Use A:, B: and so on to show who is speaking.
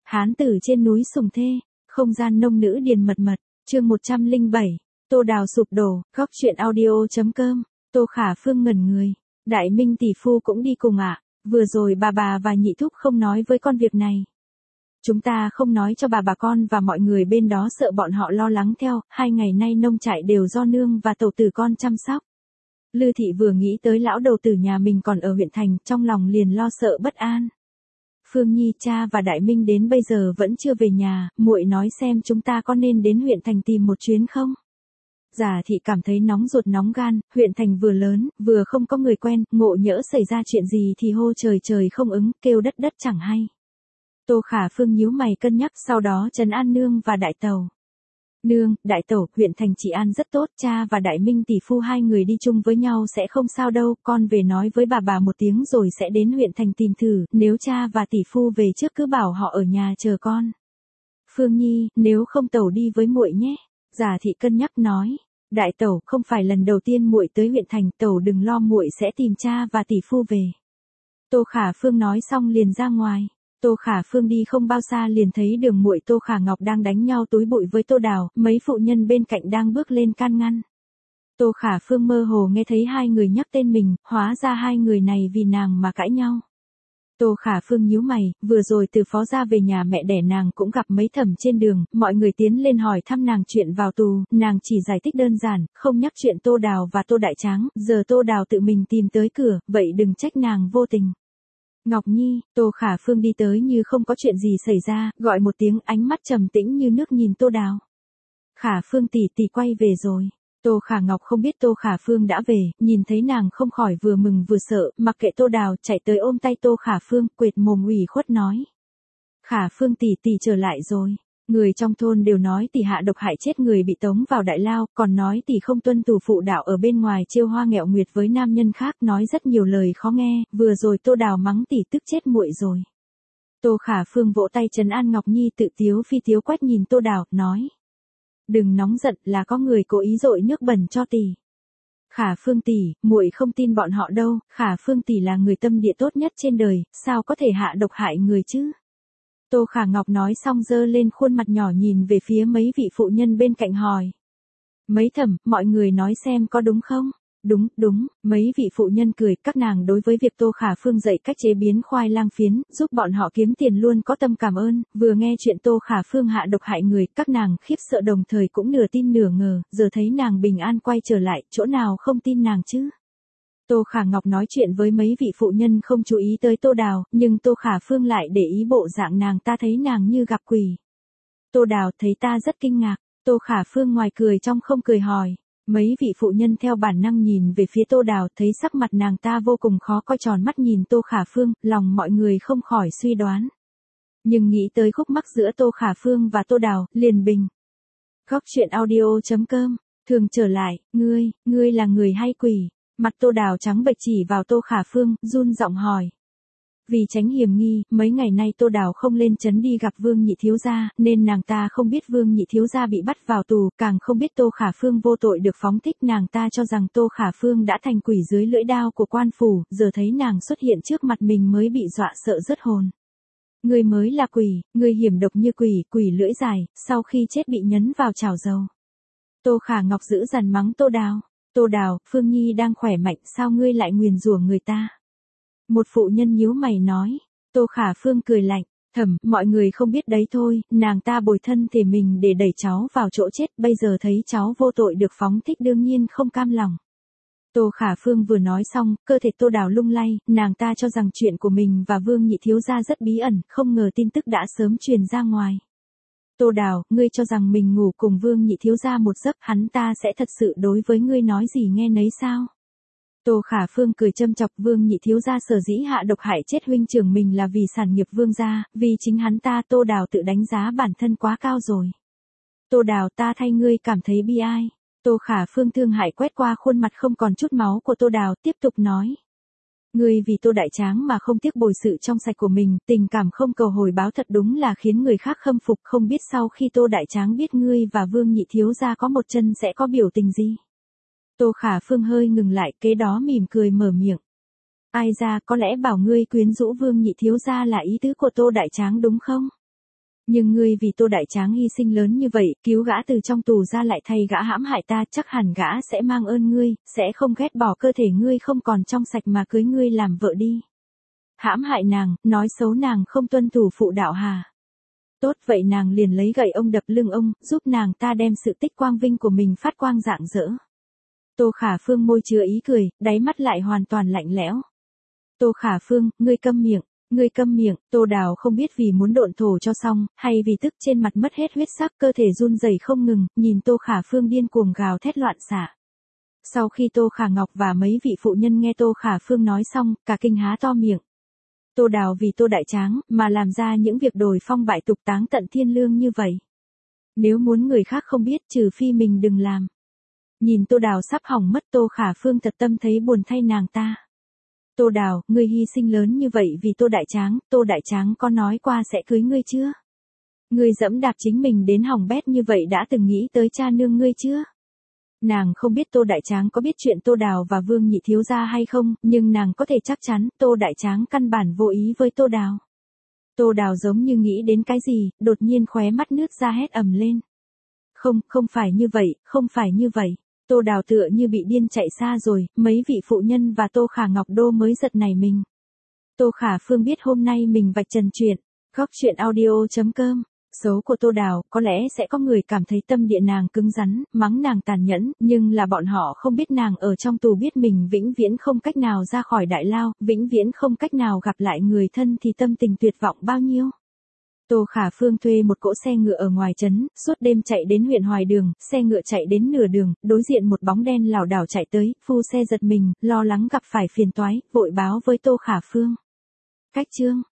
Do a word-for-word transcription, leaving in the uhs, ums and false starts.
A: Hán tử trên núi Sùng Thê, không gian nông nữ điền mật mật, chương một trăm lẻ bảy, Tô Đào sụp đổ, góc truyện audio.com, Tô Khả Phương ngẩn người, Đại Minh tỷ phu cũng đi cùng ạ, à? Vừa rồi bà bà và nhị thúc không nói với con việc này. Chúng ta không nói cho bà bà con và mọi người bên đó sợ bọn họ lo lắng theo, hai ngày nay nông trại đều do nương và tẩu tử con chăm sóc. Lư thị vừa nghĩ tới lão đầu tử nhà mình còn ở huyện thành, trong lòng liền lo sợ bất an. Phương Nhi, cha và Đại Minh đến bây giờ vẫn chưa về nhà, muội nói xem chúng ta có nên đến huyện thành tìm một chuyến không? Giả thị cảm thấy nóng ruột nóng gan, huyện thành vừa lớn, vừa không có người quen, ngộ nhỡ xảy ra chuyện gì thì hô trời trời không ứng, kêu đất đất chẳng hay. Tô Khả Phương nhíu mày cân nhắc, sau đó trấn an nương và đại tẩu. Nương, đại tẩu, huyện thành trị an rất tốt, cha và Đại Minh tỷ phu hai người đi chung với nhau sẽ không sao đâu, con về nói với bà bà một tiếng rồi sẽ đến huyện thành tìm thử, nếu cha và tỷ phu về trước cứ bảo họ ở nhà chờ con. Phương Nhi, nếu không tẩu đi với muội nhé. Giả thị cân nhắc nói, đại tẩu, không phải lần đầu tiên muội tới huyện thành, tẩu đừng lo, muội sẽ tìm cha và tỷ phu về. Tô Khả Phương nói xong liền ra ngoài. Tô Khả Phương đi không bao xa liền thấy đường muội Tô Khả Ngọc đang đánh nhau túi bụi với Tô Đào, mấy phụ nhân bên cạnh đang bước lên can ngăn. Tô Khả Phương mơ hồ nghe thấy hai người nhắc tên mình, hóa ra hai người này vì nàng mà cãi nhau. Tô Khả Phương nhíu mày, vừa rồi từ phó gia về nhà mẹ đẻ nàng cũng gặp mấy thẩm trên đường, mọi người tiến lên hỏi thăm nàng chuyện vào tù, nàng chỉ giải thích đơn giản, không nhắc chuyện Tô Đào và Tô Đại Tráng, giờ Tô Đào tự mình tìm tới cửa, vậy đừng trách nàng vô tình. Ngọc Nhi, Tô Khả Phương đi tới như không có chuyện gì xảy ra, gọi một tiếng, ánh mắt trầm tĩnh như nước nhìn Tô Đào. Khả Phương tỷ tỷ quay về rồi. Tô Khả Ngọc không biết Tô Khả Phương đã về, nhìn thấy nàng không khỏi vừa mừng vừa sợ, mặc kệ Tô Đào, chạy tới ôm tay Tô Khả Phương, quệt mồm ủy khuất nói. Khả Phương tỷ tỷ trở lại rồi. Người trong thôn đều nói tỷ hạ độc hại chết người bị tống vào đại lao, còn nói tỷ không tuân thủ phụ đạo ở bên ngoài trêu hoa nghẹo nguyệt với nam nhân khác, nói rất nhiều lời khó nghe, vừa rồi Tô Đào mắng tỷ tức chết muội rồi. Tô Khả Phương vỗ tay trấn an Ngọc Nhi, tự tiếu phi tiếu quét nhìn Tô Đào, nói. Đừng nóng giận, là có người cố ý dội nước bẩn cho tỷ. Khả Phương tỷ, muội không tin bọn họ đâu, Khả Phương tỷ là người tâm địa tốt nhất trên đời, sao có thể hạ độc hại người chứ? Tô Khả Ngọc nói xong giơ lên khuôn mặt nhỏ nhìn về phía mấy vị phụ nhân bên cạnh hỏi. Mấy thẩm, mọi người nói xem có đúng không? Đúng, đúng, mấy vị phụ nhân cười, các nàng đối với việc Tô Khả Phương dạy cách chế biến khoai lang phiến, giúp bọn họ kiếm tiền luôn có tâm cảm ơn, vừa nghe chuyện Tô Khả Phương hạ độc hại người, các nàng khiếp sợ đồng thời cũng nửa tin nửa ngờ, giờ thấy nàng bình an quay trở lại, chỗ nào không tin nàng chứ? Tô Khả Ngọc nói chuyện với mấy vị phụ nhân không chú ý tới Tô Đào, nhưng Tô Khả Phương lại để ý bộ dạng nàng, ta thấy nàng như gặp quỷ. Tô Đào thấy ta rất kinh ngạc, Tô Khả Phương ngoài cười trong không cười hỏi. Mấy vị phụ nhân theo bản năng nhìn về phía Tô Đào, thấy sắc mặt nàng ta vô cùng khó coi, tròn mắt nhìn Tô Khả Phương, lòng mọi người không khỏi suy đoán. Nhưng nghĩ tới khúc mắc giữa Tô Khả Phương và Tô Đào, liền bình. Góc truyện audio.com, thường trở lại, ngươi, ngươi là người hay quỷ? Mặt Tô Đào trắng bệch chỉ vào Tô Khả Phương, run giọng hỏi. Vì tránh hiểm nghi, mấy ngày nay Tô Đào không lên trấn đi gặp Vương Nhị thiếu gia, nên nàng ta không biết Vương Nhị thiếu gia bị bắt vào tù, càng không biết Tô Khả Phương vô tội được phóng thích, nàng ta cho rằng Tô Khả Phương đã thành quỷ dưới lưỡi đao của quan phủ, giờ thấy nàng xuất hiện trước mặt mình mới bị dọa sợ rớt hồn. Ngươi mới là quỷ, ngươi hiểm độc như quỷ, quỷ lưỡi dài, sau khi chết bị nhấn vào chảo dầu. Tô Khả Ngọc giữ dằn mắng Tô Đào. Tô Đào, Phương Nhi đang khỏe mạnh, sao ngươi lại nguyền rủa người ta? Một phụ nhân nhíu mày nói. Tô Khả Phương cười lạnh, thầm, mọi người không biết đấy thôi, nàng ta bồi thân thể mình để đẩy cháu vào chỗ chết, bây giờ thấy cháu vô tội được phóng thích đương nhiên không cam lòng. Tô Khả Phương vừa nói xong, cơ thể Tô Đào lung lay, nàng ta cho rằng chuyện của mình và Vương Nhị thiếu gia rất bí ẩn, không ngờ tin tức đã sớm truyền ra ngoài. Tô Đào, ngươi cho rằng mình ngủ cùng Vương Nhị thiếu gia một giấc, hắn ta sẽ thật sự đối với ngươi nói gì nghe nấy sao? Tô Khả Phương cười châm chọc, Vương Nhị thiếu gia sở dĩ hạ độc hại chết huynh trưởng mình là vì sản nghiệp Vương gia, vì chính hắn ta. Tô Đào tự đánh giá bản thân quá cao rồi. Tô Đào, ta thay ngươi cảm thấy bi ai. Tô Khả Phương thương hại quét qua khuôn mặt không còn chút máu của Tô Đào, tiếp tục nói. Ngươi vì Tô Đại Tráng mà không tiếc bồi sự trong sạch của mình, tình cảm không cầu hồi báo thật đúng là khiến người khác khâm phục, không biết sau khi Tô Đại Tráng biết ngươi và Vương Nhị thiếu gia có một chân sẽ có biểu tình gì. Tô Khả Phương hơi ngừng lại, kế đó mỉm cười mở miệng. Ai ra, có lẽ bảo ngươi quyến rũ Vương Nhị thiếu gia là ý tứ của Tô Đại Tráng đúng không? Nhưng ngươi vì Tô Đại Tráng hy sinh lớn như vậy, cứu gã từ trong tù ra lại thay gã hãm hại ta, chắc hẳn gã sẽ mang ơn ngươi, sẽ không ghét bỏ cơ thể ngươi không còn trong sạch mà cưới ngươi làm vợ đi. Hãm hại nàng, nói xấu nàng không tuân thủ phụ đạo hà. Tốt vậy nàng liền lấy gậy ông đập lưng ông, giúp nàng ta đem sự tích quang vinh của mình phát quang rạng rỡ. Tô Khả Phương môi chứa ý cười, đáy mắt lại hoàn toàn lạnh lẽo. Tô Khả Phương, ngươi câm miệng, ngươi câm miệng, Tô Đào không biết vì muốn độn thổ cho xong, hay vì tức trên mặt mất hết huyết sắc, cơ thể run rẩy không ngừng, nhìn Tô Khả Phương điên cuồng gào thét loạn xạ. Sau khi Tô Khả Ngọc và mấy vị phụ nhân nghe Tô Khả Phương nói xong, cả kinh há to miệng. Tô Đào vì Tô Đại Tráng, mà làm ra những việc đồi phong bại tục táng tận thiên lương như vậy. Nếu muốn người khác không biết trừ phi mình đừng làm. Nhìn Tô Đào sắp hỏng mất, Tô Khả Phương thật tâm thấy buồn thay nàng ta. Tô Đào, ngươi hy sinh lớn như vậy vì Tô Đại Tráng, Tô Đại Tráng có nói qua sẽ cưới ngươi chưa? Ngươi dẫm đạp chính mình đến hỏng bét như vậy đã từng nghĩ tới cha nương ngươi chưa? Nàng không biết Tô Đại Tráng có biết chuyện Tô Đào và Vương Nhị thiếu gia hay không, nhưng nàng có thể chắc chắn Tô Đại Tráng căn bản vô ý với Tô Đào. Tô Đào giống như nghĩ đến cái gì, đột nhiên khóe mắt nước ra hét ầm lên. Không, không phải như vậy, không phải như vậy. Tô Đào tựa như bị điên chạy xa rồi, mấy vị phụ nhân và Tô Khả Ngọc Đô mới giật nảy mình. Tô Khả Phương biết hôm nay mình vạch trần chuyện, góc chuyện audio chấm com. Xấu của Tô Đào, có lẽ sẽ có người cảm thấy tâm địa nàng cứng rắn, mắng nàng tàn nhẫn, nhưng là bọn họ không biết nàng ở trong tù biết mình vĩnh viễn không cách nào ra khỏi đại lao, vĩnh viễn không cách nào gặp lại người thân thì tâm tình tuyệt vọng bao nhiêu. Tô Khả Phương thuê một cỗ xe ngựa ở ngoài trấn, suốt đêm chạy đến huyện Hoài Đường, xe ngựa chạy đến nửa đường, đối diện một bóng đen lảo đảo chạy tới, phu xe giật mình, lo lắng gặp phải phiền toái, vội báo với Tô Khả Phương. Cách chương